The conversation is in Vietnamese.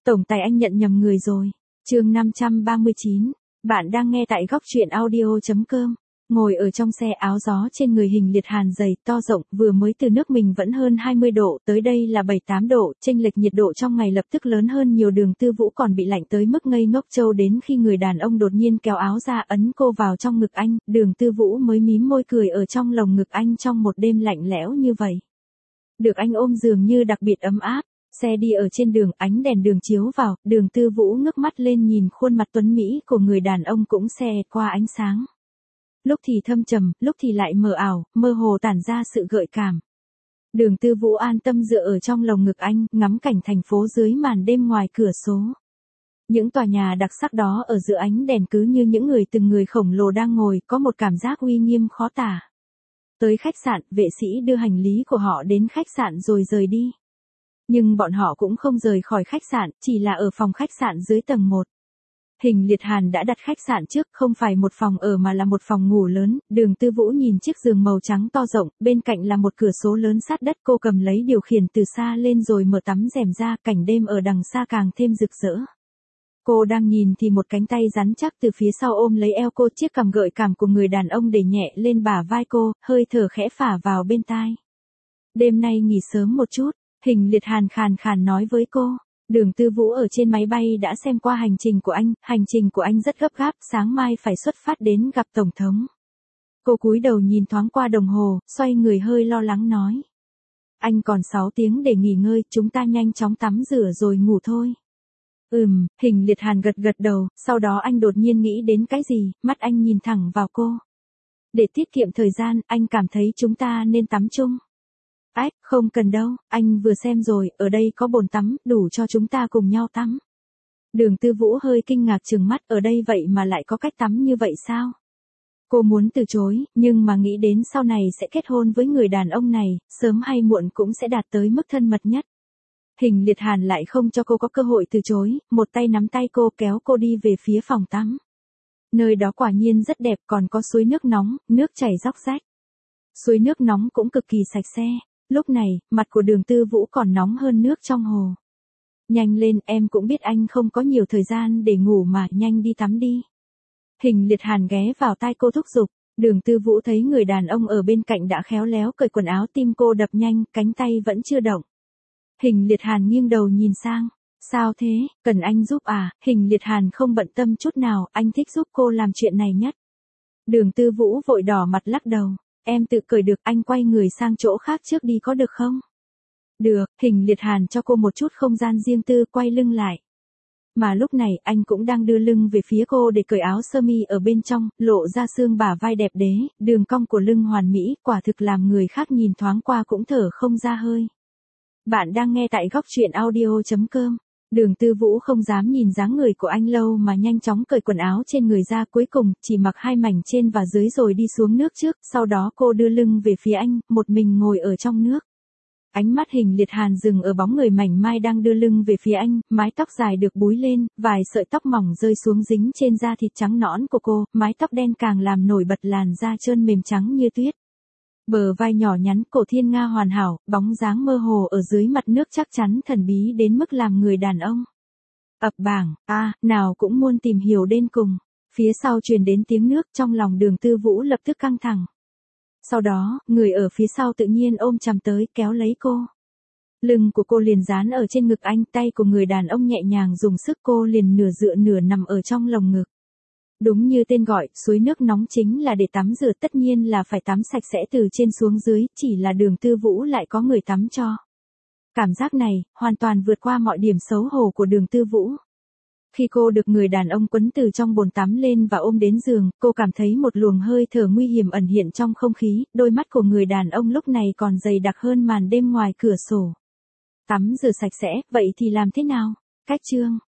Tổng tài anh nhận nhầm người rồi. Chương 539. Bạn đang nghe tại góc truyện audio.com. Ngồi ở trong xe, áo gió trên người Hình Liệt Hàn dày to rộng, vừa mới từ nước mình vẫn hơn 20 độ, tới đây là 7-8 độ, chênh lệch nhiệt độ trong ngày lập tức lớn hơn nhiều. Đường Tư Vũ còn bị lạnh tới mức ngây ngốc trâu, đến khi người đàn ông đột nhiên kéo áo ra ấn cô vào trong ngực anh, Đường Tư Vũ mới mím môi cười ở trong lồng ngực anh trong một đêm lạnh lẽo như vậy. Được anh ôm dường như đặc biệt ấm áp. Xe đi ở trên đường, ánh đèn đường chiếu vào, Đường Tư Vũ ngước mắt lên nhìn khuôn mặt tuấn mỹ của người đàn ông cũng xe qua ánh sáng. Lúc thì thâm trầm, lúc thì lại mờ ảo, mơ hồ tản ra sự gợi cảm. Đường Tư Vũ an tâm dựa ở trong lồng ngực anh, ngắm cảnh thành phố dưới màn đêm ngoài cửa sổ. Những tòa nhà đặc sắc đó ở giữa ánh đèn cứ như những từng người khổng lồ đang ngồi, có một cảm giác uy nghiêm khó tả. Tới khách sạn, vệ sĩ đưa hành lý của họ đến khách sạn rồi rời đi. Nhưng bọn họ cũng không rời khỏi khách sạn, chỉ là ở phòng khách sạn dưới tầng 1. Hình Liệt Hàn đã đặt khách sạn trước, không phải một phòng ở mà là một phòng ngủ lớn. Đường Tư Vũ nhìn chiếc giường màu trắng to rộng, bên cạnh là một cửa sổ lớn sát đất. Cô cầm lấy điều khiển từ xa lên rồi mở tấm rèm ra, cảnh đêm ở đằng xa càng thêm rực rỡ. Cô đang nhìn thì một cánh tay rắn chắc từ phía sau ôm lấy eo cô, chiếc cằm gợi cảm của người đàn ông đẩy nhẹ lên bả vai cô, hơi thở khẽ phả vào bên tai. Đêm nay nghỉ sớm một chút, Hình Liệt Hàn khàn khàn nói với cô. Đường Tư Vũ ở trên máy bay đã xem qua hành trình của anh rất gấp gáp, sáng mai phải xuất phát đến gặp Tổng thống. Cô cúi đầu nhìn thoáng qua đồng hồ, xoay người hơi lo lắng nói. Anh còn 6 tiếng để nghỉ ngơi, chúng ta nhanh chóng tắm rửa rồi ngủ thôi. Hình Liệt Hàn gật gật đầu, sau đó anh đột nhiên nghĩ đến cái gì, mắt anh nhìn thẳng vào cô. Để tiết kiệm thời gian, anh cảm thấy chúng ta nên tắm chung. Không cần đâu, anh vừa xem rồi, ở đây có bồn tắm, đủ cho chúng ta cùng nhau tắm. Đường Tư Vũ hơi kinh ngạc trừng mắt, ở đây vậy mà lại có cách tắm như vậy sao? Cô muốn từ chối, nhưng mà nghĩ đến sau này sẽ kết hôn với người đàn ông này, sớm hay muộn cũng sẽ đạt tới mức thân mật nhất. Hình Liệt Hàn lại không cho cô có cơ hội từ chối, một tay nắm tay cô kéo cô đi về phía phòng tắm. Nơi đó quả nhiên rất đẹp, còn có suối nước nóng, nước chảy róc rách. Suối nước nóng cũng cực kỳ sạch sẽ. Lúc này, mặt của Đường Tư Vũ còn nóng hơn nước trong hồ. Nhanh lên, em cũng biết anh không có nhiều thời gian để ngủ mà, nhanh đi tắm đi. Hình Liệt Hàn ghé vào tai cô thúc giục. Đường Tư Vũ thấy người đàn ông ở bên cạnh đã khéo léo cởi quần áo, tim cô đập nhanh, cánh tay vẫn chưa động. Hình Liệt Hàn nghiêng đầu nhìn sang. Sao thế, cần anh giúp à? Hình Liệt Hàn không bận tâm chút nào, anh thích giúp cô làm chuyện này nhất. Đường Tư Vũ vội đỏ mặt lắc đầu. Em tự cởi được, anh quay người sang chỗ khác trước đi có được không? Được, Hình Liệt Hàn cho cô một chút không gian riêng tư, quay lưng lại. Mà lúc này, anh cũng đang đưa lưng về phía cô để cởi áo sơ mi ở bên trong, lộ ra xương bả vai đẹp đẽ, đường cong của lưng hoàn mỹ, quả thực làm người khác nhìn thoáng qua cũng thở không ra hơi. Bạn đang nghe tại góc truyện audio.com. Đường Tư Vũ không dám nhìn dáng người của anh lâu mà nhanh chóng cởi quần áo trên người ra, cuối cùng chỉ mặc 2 mảnh trên và dưới rồi đi xuống nước trước, sau đó cô đưa lưng về phía anh, một mình ngồi ở trong nước. Ánh mắt Hình Liệt Hàn dừng ở bóng người mảnh mai đang đưa lưng về phía anh, mái tóc dài được búi lên, vài sợi tóc mỏng rơi xuống dính trên da thịt trắng nõn của cô, mái tóc đen càng làm nổi bật làn da trơn mềm trắng như tuyết. Bờ vai nhỏ nhắn, cổ thiên nga hoàn hảo, bóng dáng mơ hồ ở dưới mặt nước chắc chắn thần bí đến mức làm người đàn ông ập bảng, nào cũng muốn tìm hiểu đến cùng. Phía sau truyền đến tiếng nước, trong lòng Đường Tư Vũ lập tức căng thẳng. Sau đó, người ở phía sau tự nhiên ôm chầm tới, kéo lấy cô. Lưng của cô liền dán ở trên ngực anh, tay của người đàn ông nhẹ nhàng dùng sức, cô liền nửa dựa nửa nằm ở trong lồng ngực. Đúng như tên gọi, suối nước nóng chính là để tắm rửa, tất nhiên là phải tắm sạch sẽ từ trên xuống dưới, chỉ là Đường Tư Vũ lại có người tắm cho. Cảm giác này, hoàn toàn vượt qua mọi điểm xấu hổ của Đường Tư Vũ. Khi cô được người đàn ông quấn từ trong bồn tắm lên và ôm đến giường, cô cảm thấy một luồng hơi thở nguy hiểm ẩn hiện trong không khí, đôi mắt của người đàn ông lúc này còn dày đặc hơn màn đêm ngoài cửa sổ. Tắm rửa sạch sẽ, vậy thì làm thế nào? Cách chương.